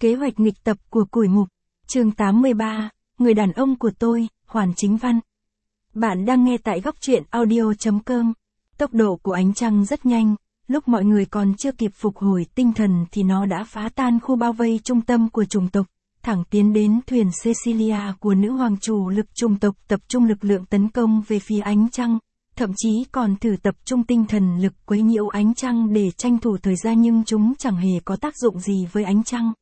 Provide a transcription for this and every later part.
Kế hoạch nghịch tập của củi mục. Chương 83, Người đàn ông của tôi, Hoàn Chính Văn. Bạn đang nghe tại góc truyện audio.com. Tốc độ của ánh trăng rất nhanh, lúc mọi người còn chưa kịp phục hồi tinh thần thì nó đã phá tan khu bao vây trung tâm của chủng tộc, thẳng tiến đến thuyền Cecilia của nữ hoàng chủ lực chủng tộc, tập trung lực lượng tấn công về phía ánh trăng, thậm chí còn thử tập trung tinh thần lực quấy nhiễu ánh trăng để tranh thủ thời gian, nhưng chúng chẳng hề có tác dụng gì với ánh trăng.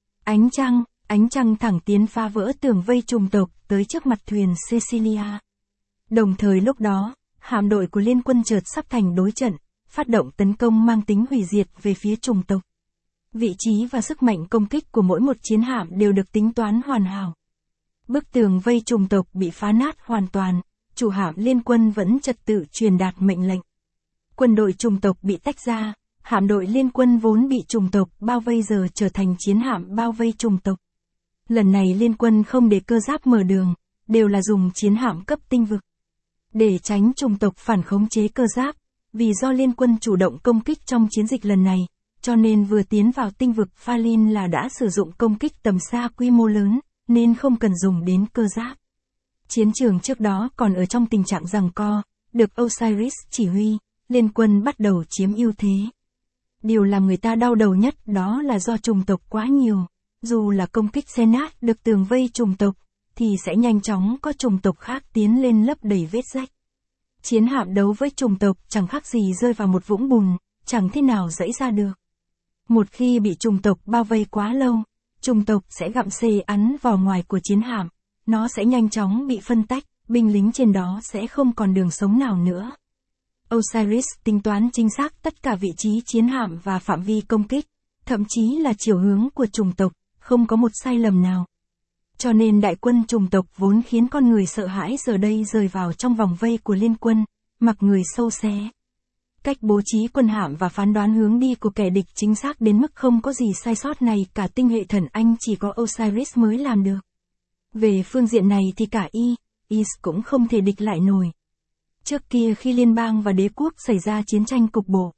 Ánh trăng thẳng tiến phá vỡ tường vây chủng tộc tới trước mặt thuyền Cecilia. Đồng thời lúc đó, hạm đội của liên quân chợt sắp thành đối trận, phát động tấn công mang tính hủy diệt về phía chủng tộc. Vị trí và sức mạnh công kích của mỗi một chiến hạm đều được tính toán hoàn hảo. Bức tường vây chủng tộc bị phá nát hoàn toàn, chủ hạm liên quân vẫn trật tự truyền đạt mệnh lệnh. Quân đội chủng tộc bị tách ra, hạm đội liên quân vốn bị chủng tộc bao vây giờ trở thành chiến hạm bao vây chủng tộc. Lần này liên quân không để cơ giáp mở đường, đều là dùng chiến hạm cấp tinh vực. Để tránh chủng tộc phản khống chế cơ giáp, vì do liên quân chủ động công kích trong chiến dịch lần này, cho nên vừa tiến vào tinh vực Phalin là đã sử dụng công kích tầm xa quy mô lớn, nên không cần dùng đến cơ giáp. Chiến trường trước đó còn ở trong tình trạng giằng co, được Osiris chỉ huy, liên quân bắt đầu chiếm ưu thế. Điều làm người ta đau đầu nhất đó là do chủng tộc quá nhiều, dù là công kích xé nát được tường vây chủng tộc, thì sẽ nhanh chóng có chủng tộc khác tiến lên lấp đầy vết rách. Chiến hạm đấu với chủng tộc chẳng khác gì rơi vào một vũng bùn, chẳng thế nào dẫy ra được. Một khi bị chủng tộc bao vây quá lâu, chủng tộc sẽ gặm xé ăn vỏ ngoài của chiến hạm, nó sẽ nhanh chóng bị phân tách, binh lính trên đó sẽ không còn đường sống nào nữa. Osiris tính toán chính xác tất cả vị trí chiến hạm và phạm vi công kích, thậm chí là chiều hướng của chủng tộc, không có một sai lầm nào. Cho nên đại quân chủng tộc vốn khiến con người sợ hãi giờ đây rơi vào trong vòng vây của liên quân, mặc người sâu xé. Cách bố trí quân hạm và phán đoán hướng đi của kẻ địch chính xác đến mức không có gì sai sót này cả tinh hệ thần Anh chỉ có Osiris mới làm được. Về phương diện này thì cả Is cũng không thể địch lại nổi. Trước kia khi liên bang và đế quốc xảy ra chiến tranh cục bộ,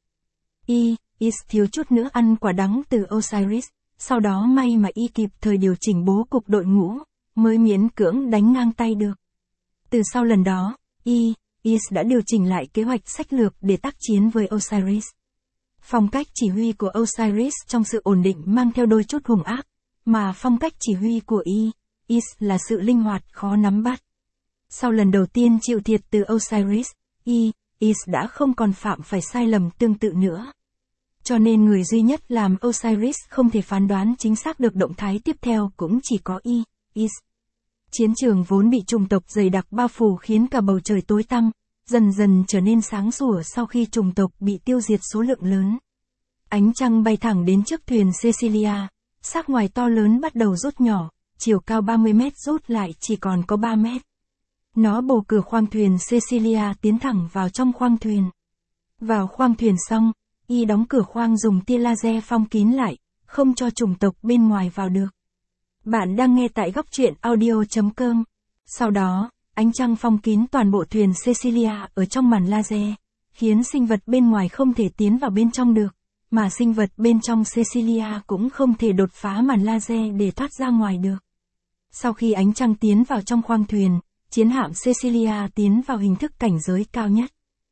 Is thiếu chút nữa ăn quả đắng từ Osiris, sau đó may mà kịp thời điều chỉnh bố cục đội ngũ, mới miễn cưỡng đánh ngang tay được. Từ sau lần đó, Is đã điều chỉnh lại kế hoạch sách lược để tác chiến với Osiris. Phong cách chỉ huy của Osiris trong sự ổn định mang theo đôi chút hung ác, mà phong cách chỉ huy của Is là sự linh hoạt khó nắm bắt. Sau lần đầu tiên chịu thiệt từ Osiris, Is đã không còn phạm phải sai lầm tương tự nữa. Cho nên người duy nhất làm Osiris không thể phán đoán chính xác được động thái tiếp theo cũng chỉ có Is. Chiến trường vốn bị chủng tộc dày đặc bao phủ khiến cả bầu trời tối tăm, dần dần trở nên sáng sủa sau khi chủng tộc bị tiêu diệt số lượng lớn. Ánh trăng bay thẳng đến trước thuyền Cecilia, xác ngoài to lớn bắt đầu rút nhỏ, chiều cao 30 mét rút lại chỉ còn có 3 mét. Nó bổ cửa khoang thuyền Cecilia tiến thẳng vào trong khoang thuyền. Vào khoang thuyền xong, đóng cửa khoang dùng tia laser phong kín lại, không cho chủng tộc bên ngoài vào được. Bạn đang nghe tại góc truyện audio.com. Sau đó, ánh trăng phong kín toàn bộ thuyền Cecilia ở trong màn laser, khiến sinh vật bên ngoài không thể tiến vào bên trong được, mà sinh vật bên trong Cecilia cũng không thể đột phá màn laser để thoát ra ngoài được. Sau khi ánh trăng tiến vào trong khoang thuyền, chiến hạm Cecilia tiến vào hình thức cảnh giới cao nhất.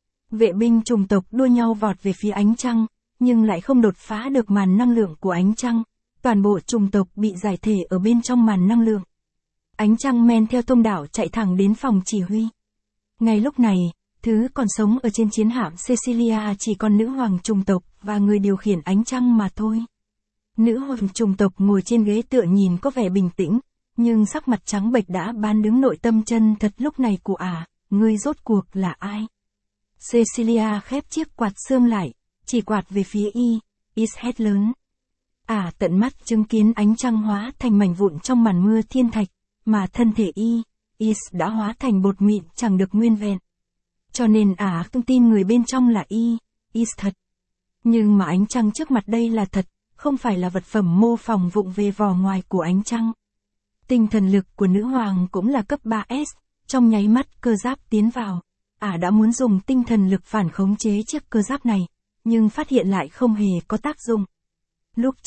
Vệ binh chủng tộc đua nhau vọt về phía ánh trăng, nhưng lại không đột phá được màn năng lượng của ánh trăng. Toàn bộ chủng tộc bị giải thể ở bên trong màn năng lượng. Ánh trăng men theo thông đạo chạy thẳng đến phòng chỉ huy. Ngay lúc này, thứ còn sống ở trên chiến hạm Cecilia chỉ còn nữ hoàng chủng tộc và người điều khiển ánh trăng mà thôi. Nữ hoàng chủng tộc ngồi trên ghế tựa nhìn có vẻ bình tĩnh, nhưng sắc mặt trắng bệch đã bán đứng nội tâm chân thật lúc này của ngươi rốt cuộc là ai? Cecilia khép chiếc quạt xương lại, chỉ quạt về phía Is hét lớn. Tận mắt chứng kiến ánh trăng hóa thành mảnh vụn trong màn mưa thiên thạch, mà thân thể Is đã hóa thành bột mịn chẳng được nguyên vẹn. Cho nên không tin người bên trong là Is thật. Nhưng mà ánh trăng trước mặt đây là thật, không phải là vật phẩm mô phỏng vụng về vỏ ngoài của ánh trăng. Tinh thần lực của nữ hoàng cũng là cấp 3S, trong nháy mắt cơ giáp tiến vào. Đã muốn dùng tinh thần lực phản khống chế chiếc cơ giáp này, nhưng phát hiện lại không hề có tác dụng. Lúc trước,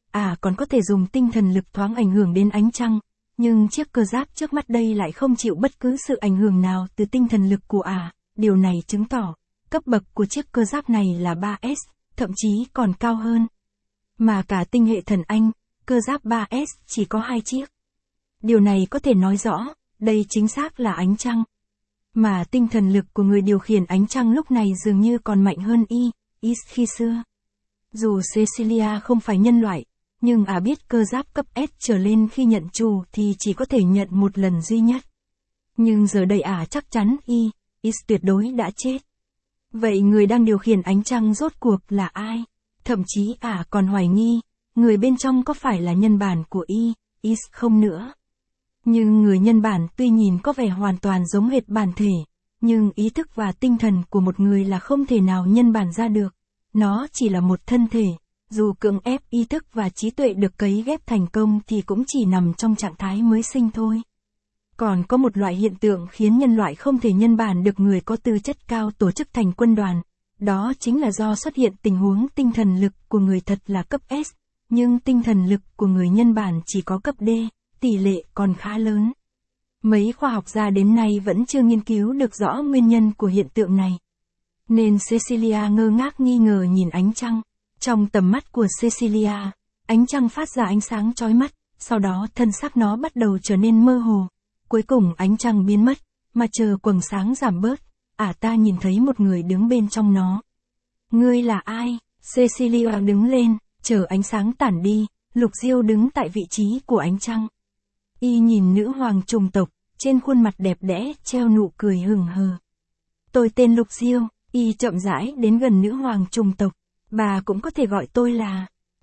còn có thể dùng tinh thần lực thoáng ảnh hưởng đến ánh trăng, nhưng chiếc cơ giáp trước mắt đây lại không chịu bất cứ sự ảnh hưởng nào từ tinh thần lực của điều này chứng tỏ, cấp bậc của chiếc cơ giáp này là 3S, thậm chí còn cao hơn. Mà cả tinh hệ thần Anh, cơ giáp 3S chỉ có 2 chiếc. Điều này có thể nói rõ, đây chính xác là ánh trăng. Mà tinh thần lực của người điều khiển ánh trăng lúc này dường như còn mạnh hơn Is khi xưa. Dù Cecilia không phải nhân loại, nhưng biết cơ giáp cấp S trở lên khi nhận chủ thì chỉ có thể nhận một lần duy nhất. Nhưng giờ đây chắc chắn Is tuyệt đối đã chết. Vậy người đang điều khiển ánh trăng rốt cuộc là ai? Thậm chí còn hoài nghi, người bên trong có phải là nhân bản của Is không nữa. Nhưng người nhân bản tuy nhìn có vẻ hoàn toàn giống hệt bản thể, nhưng ý thức và tinh thần của một người là không thể nào nhân bản ra được. Nó chỉ là một thân thể, dù cưỡng ép ý thức và trí tuệ được cấy ghép thành công thì cũng chỉ nằm trong trạng thái mới sinh thôi. Còn có một loại hiện tượng khiến nhân loại không thể nhân bản được người có tư chất cao tổ chức thành quân đoàn. Đó chính là do xuất hiện tình huống tinh thần lực của người thật là cấp S, nhưng tinh thần lực của người nhân bản chỉ có cấp D, tỷ lệ còn khá lớn. Mấy khoa học gia đến nay vẫn chưa nghiên cứu được rõ nguyên nhân của hiện tượng này. Nên Cecilia ngơ ngác nghi ngờ nhìn ánh trăng. Trong tầm mắt của Cecilia, ánh trăng phát ra ánh sáng chói mắt, sau đó thân xác nó bắt đầu trở nên mơ hồ. Cuối cùng ánh trăng biến mất, mà chờ quầng sáng giảm bớt, ta nhìn thấy một người đứng bên trong nó. Ngươi là ai? Cecilia đứng lên, chờ ánh sáng tản đi, Lục Diêu đứng tại vị trí của ánh trăng. Y nhìn nữ hoàng chủng tộc, trên khuôn mặt đẹp đẽ treo nụ cười hừng hờ. Tôi tên Lục Diêu. Y chậm rãi đến gần nữ hoàng chủng tộc. Bà cũng có thể gọi tôi là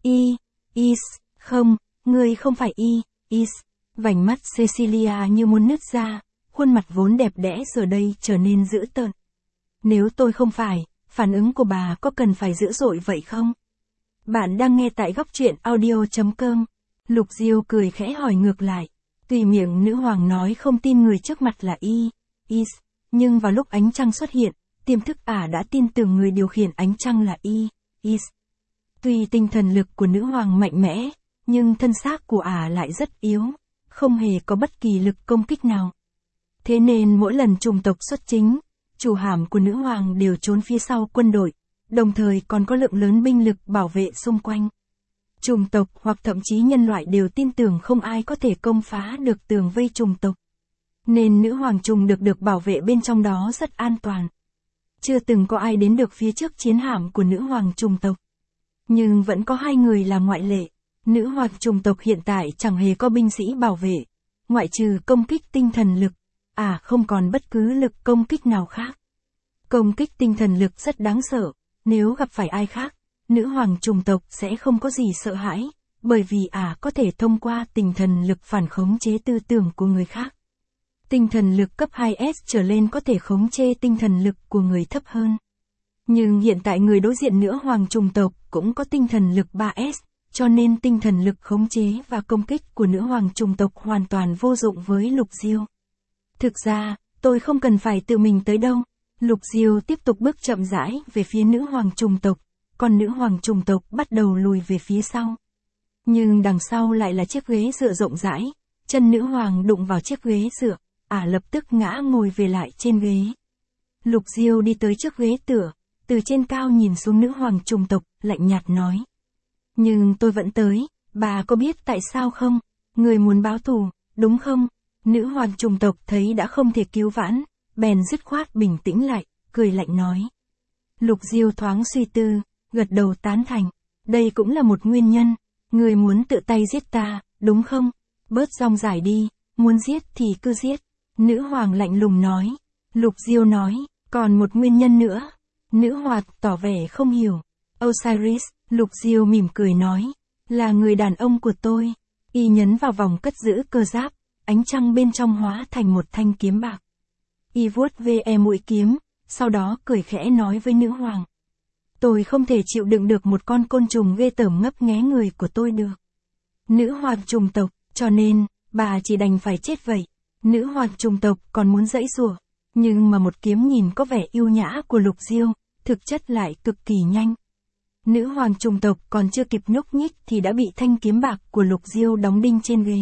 Is. Không, ngươi không phải Is. Vành mắt Cecilia như muốn nứt ra, khuôn mặt vốn đẹp đẽ giờ đây trở nên dữ tợn. Nếu tôi không phải, phản ứng của bà có cần phải dữ dội vậy không? Bạn đang nghe tại góc truyện audio.com. Lục Diêu cười khẽ hỏi ngược lại. Tuy miệng nữ hoàng nói không tin người trước mặt là Is, nhưng vào lúc ánh trăng xuất hiện, tiềm thức đã tin tưởng người điều khiển ánh trăng là Is. Tuy tinh thần lực của nữ hoàng mạnh mẽ, nhưng thân xác của lại rất yếu, không hề có bất kỳ lực công kích nào. Thế nên mỗi lần chủng tộc xuất chính, chủ hàm của nữ hoàng đều trốn phía sau quân đội, đồng thời còn có lượng lớn binh lực bảo vệ xung quanh. Chủng tộc hoặc thậm chí nhân loại đều tin tưởng không ai có thể công phá được tường vây chủng tộc. Nên nữ hoàng trùng được bảo vệ bên trong đó rất an toàn. Chưa từng có ai đến được phía trước chiến hạm của nữ hoàng chủng tộc. Nhưng vẫn có 2 người là ngoại lệ. Nữ hoàng chủng tộc hiện tại chẳng hề có binh sĩ bảo vệ, ngoại trừ công kích tinh thần lực. Không còn bất cứ lực công kích nào khác. Công kích tinh thần lực rất đáng sợ, nếu gặp phải ai khác, nữ hoàng chủng tộc sẽ không có gì sợ hãi, bởi vì có thể thông qua tinh thần lực phản khống chế tư tưởng của người khác. Tinh thần lực cấp 2S trở lên có thể khống chế tinh thần lực của người thấp hơn. Nhưng hiện tại người đối diện nữ hoàng chủng tộc cũng có tinh thần lực 3S, cho nên tinh thần lực khống chế và công kích của nữ hoàng chủng tộc hoàn toàn vô dụng với Lục Diêu. Thực ra, tôi không cần phải tự mình tới đâu. Lục Diêu tiếp tục bước chậm rãi về phía nữ hoàng chủng tộc, còn nữ hoàng chủng tộc bắt đầu lùi về phía sau. Nhưng đằng sau lại là chiếc ghế dựa rộng rãi, chân nữ hoàng đụng vào chiếc ghế dựa, lập tức ngã ngồi về lại trên ghế. Lục Diêu đi tới trước ghế tựa, từ trên cao nhìn xuống nữ hoàng chủng tộc, lạnh nhạt nói. Nhưng tôi vẫn tới, bà có biết tại sao không? Người muốn báo thù, đúng không? Nữ hoàng chủng tộc thấy đã không thể cứu vãn, bèn dứt khoát bình tĩnh lại, cười lạnh nói. Lục Diêu thoáng suy tư, gật đầu tán thành. Đây cũng là một nguyên nhân, người muốn tự tay giết ta, đúng không? Bớt rong rải đi, muốn giết thì cứ giết. Nữ hoàng lạnh lùng nói. Lục Diêu nói, còn một nguyên nhân nữa. Nữ hoàng tỏ vẻ không hiểu. Osiris, Lục Diêu mỉm cười nói, là người đàn ông của tôi. Y nhấn vào vòng cất giữ cơ giáp, ánh trăng bên trong hóa thành một thanh kiếm bạc. Y vuốt ve mũi kiếm, sau đó cười khẽ nói với nữ hoàng. Tôi không thể chịu đựng được một con côn trùng ghê tởm ngấp nghé người của tôi được. Nữ hoàng chủng tộc, cho nên, bà chỉ đành phải chết vậy. Nữ hoàng chủng tộc còn muốn giãy giụa, nhưng mà một kiếm nhìn có vẻ yêu nhã của Lục Diêu, thực chất lại cực kỳ nhanh. Nữ hoàng chủng tộc còn chưa kịp nhúc nhích thì đã bị thanh kiếm bạc của Lục Diêu đóng đinh trên ghế.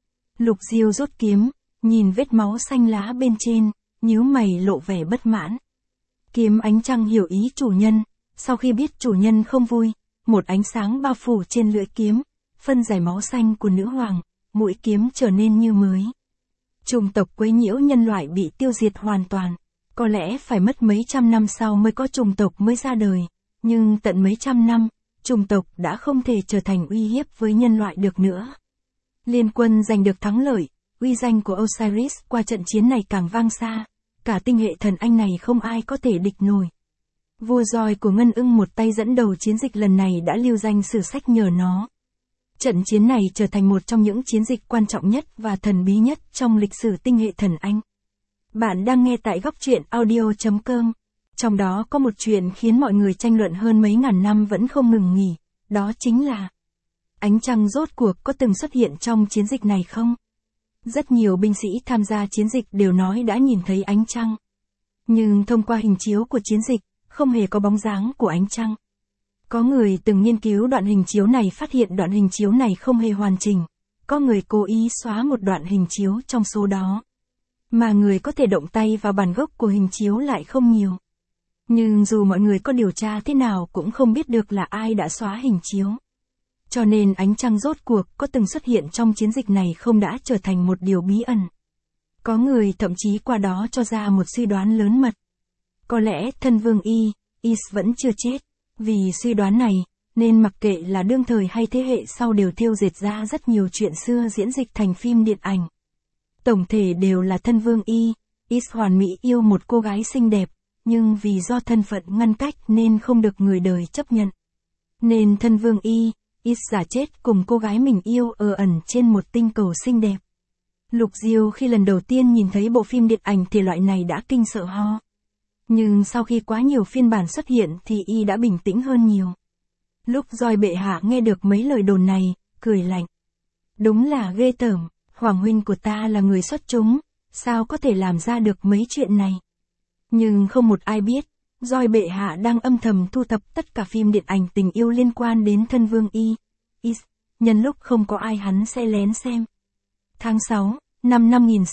Lục Diêu rút kiếm, nhìn vết máu xanh lá bên trên, nhíu mày lộ vẻ bất mãn. Kiếm ánh trăng hiểu ý chủ nhân, sau khi biết chủ nhân không vui, một ánh sáng bao phủ trên lưỡi kiếm, phân giải máu xanh của nữ hoàng, mũi kiếm trở nên như mới. Chủng tộc quấy nhiễu nhân loại bị tiêu diệt hoàn toàn, có lẽ phải mất mấy trăm năm sau mới có chủng tộc mới ra đời, nhưng tận mấy trăm năm, chủng tộc đã không thể trở thành uy hiếp với nhân loại được nữa. Liên quân giành được thắng lợi, uy danh của Osiris qua trận chiến này càng vang xa, cả tinh hệ thần anh này không ai có thể địch nổi. Vua Roi của Ngân Ưng một tay dẫn đầu chiến dịch lần này đã lưu danh sử sách nhờ nó. Trận chiến này trở thành một trong những chiến dịch quan trọng nhất và thần bí nhất trong lịch sử tinh hệ thần anh. Bạn đang nghe tại góc truyện audio.com. Trong đó có một chuyện khiến mọi người tranh luận hơn mấy ngàn năm vẫn không ngừng nghỉ, đó chính là ánh trăng rốt cuộc có từng xuất hiện trong chiến dịch này không? Rất nhiều binh sĩ tham gia chiến dịch đều nói đã nhìn thấy ánh trăng. Nhưng thông qua hình chiếu của chiến dịch, không hề có bóng dáng của ánh trăng. Có người từng nghiên cứu đoạn hình chiếu này phát hiện đoạn hình chiếu này không hề hoàn chỉnh. Có người cố ý xóa một đoạn hình chiếu trong số đó. Mà người có thể động tay vào bản gốc của hình chiếu lại không nhiều. Nhưng dù mọi người có điều tra thế nào cũng không biết được là ai đã xóa hình chiếu. Cho nên ánh trăng rốt cuộc có từng xuất hiện trong chiến dịch này không đã trở thành một điều bí ẩn. Có người thậm chí qua đó cho ra một suy đoán lớn mật. Có lẽ thân vương Is vẫn chưa chết. Vì suy đoán này, nên mặc kệ là đương thời hay thế hệ sau đều thêu dệt ra rất nhiều chuyện xưa diễn dịch thành phim điện ảnh. Tổng thể đều là thân vương Is hoàn mỹ yêu một cô gái xinh đẹp, nhưng vì do thân phận ngăn cách nên không được người đời chấp nhận. Nên thân vương Is giả chết cùng cô gái mình yêu ở ẩn trên một tinh cầu xinh đẹp. Lục Diêu khi lần đầu tiên nhìn thấy bộ phim điện ảnh thể loại này đã kinh sợ ho. Nhưng sau khi quá nhiều phiên bản xuất hiện thì đã bình tĩnh hơn nhiều. Lúc Roi bệ hạ nghe được mấy lời đồn này, cười lạnh. Đúng là ghê tởm, hoàng huynh của ta là người xuất chúng, sao có thể làm ra được mấy chuyện này. Nhưng không một ai biết, Roi bệ hạ đang âm thầm thu thập tất cả phim điện ảnh tình yêu liên quan đến thân vương Is, nhân lúc không có ai hắn sẽ lén xem. Tháng 6, năm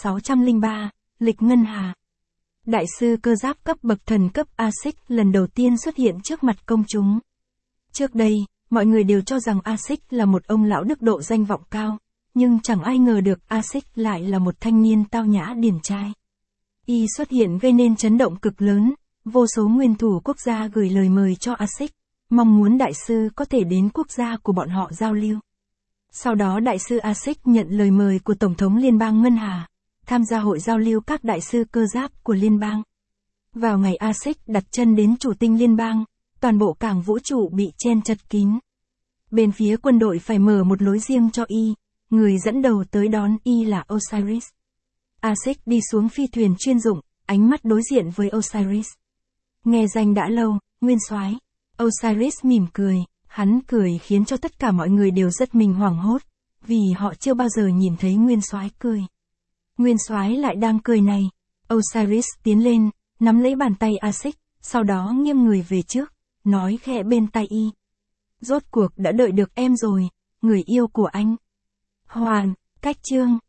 5603, lịch Ngân Hà. Đại sư cơ giáp cấp bậc thần cấp Asic lần đầu tiên xuất hiện trước mặt công chúng. Trước đây, mọi người đều cho rằng Asic là một ông lão đức độ danh vọng cao, nhưng chẳng ai ngờ được Asic lại là một thanh niên tao nhã điển trai. Y xuất hiện gây nên chấn động cực lớn, vô số nguyên thủ quốc gia gửi lời mời cho Asic, mong muốn đại sư có thể đến quốc gia của bọn họ giao lưu. Sau đó đại sư Asic nhận lời mời của Tổng thống Liên bang Ngân Hà, tham gia hội giao lưu các đại sư cơ giáp của liên bang. Vào ngày Asic đặt chân đến chủ tinh liên bang, toàn bộ cảng vũ trụ bị chen chật kín. Bên phía quân đội phải mở một lối riêng cho người dẫn đầu tới đón là Osiris. Asic đi xuống phi thuyền chuyên dụng, ánh mắt đối diện với Osiris. Nghe danh đã lâu, nguyên soái. Osiris mỉm cười, hắn cười khiến cho tất cả mọi người đều rất mình hoảng hốt, vì họ chưa bao giờ nhìn thấy nguyên soái cười. Nguyên soái lại đang cười này. Osiris tiến lên, nắm lấy bàn tay Asic, sau đó nghiêng người về trước, nói khẽ bên tai Rốt cuộc đã đợi được em rồi, người yêu của anh. Hoàn, cách chương.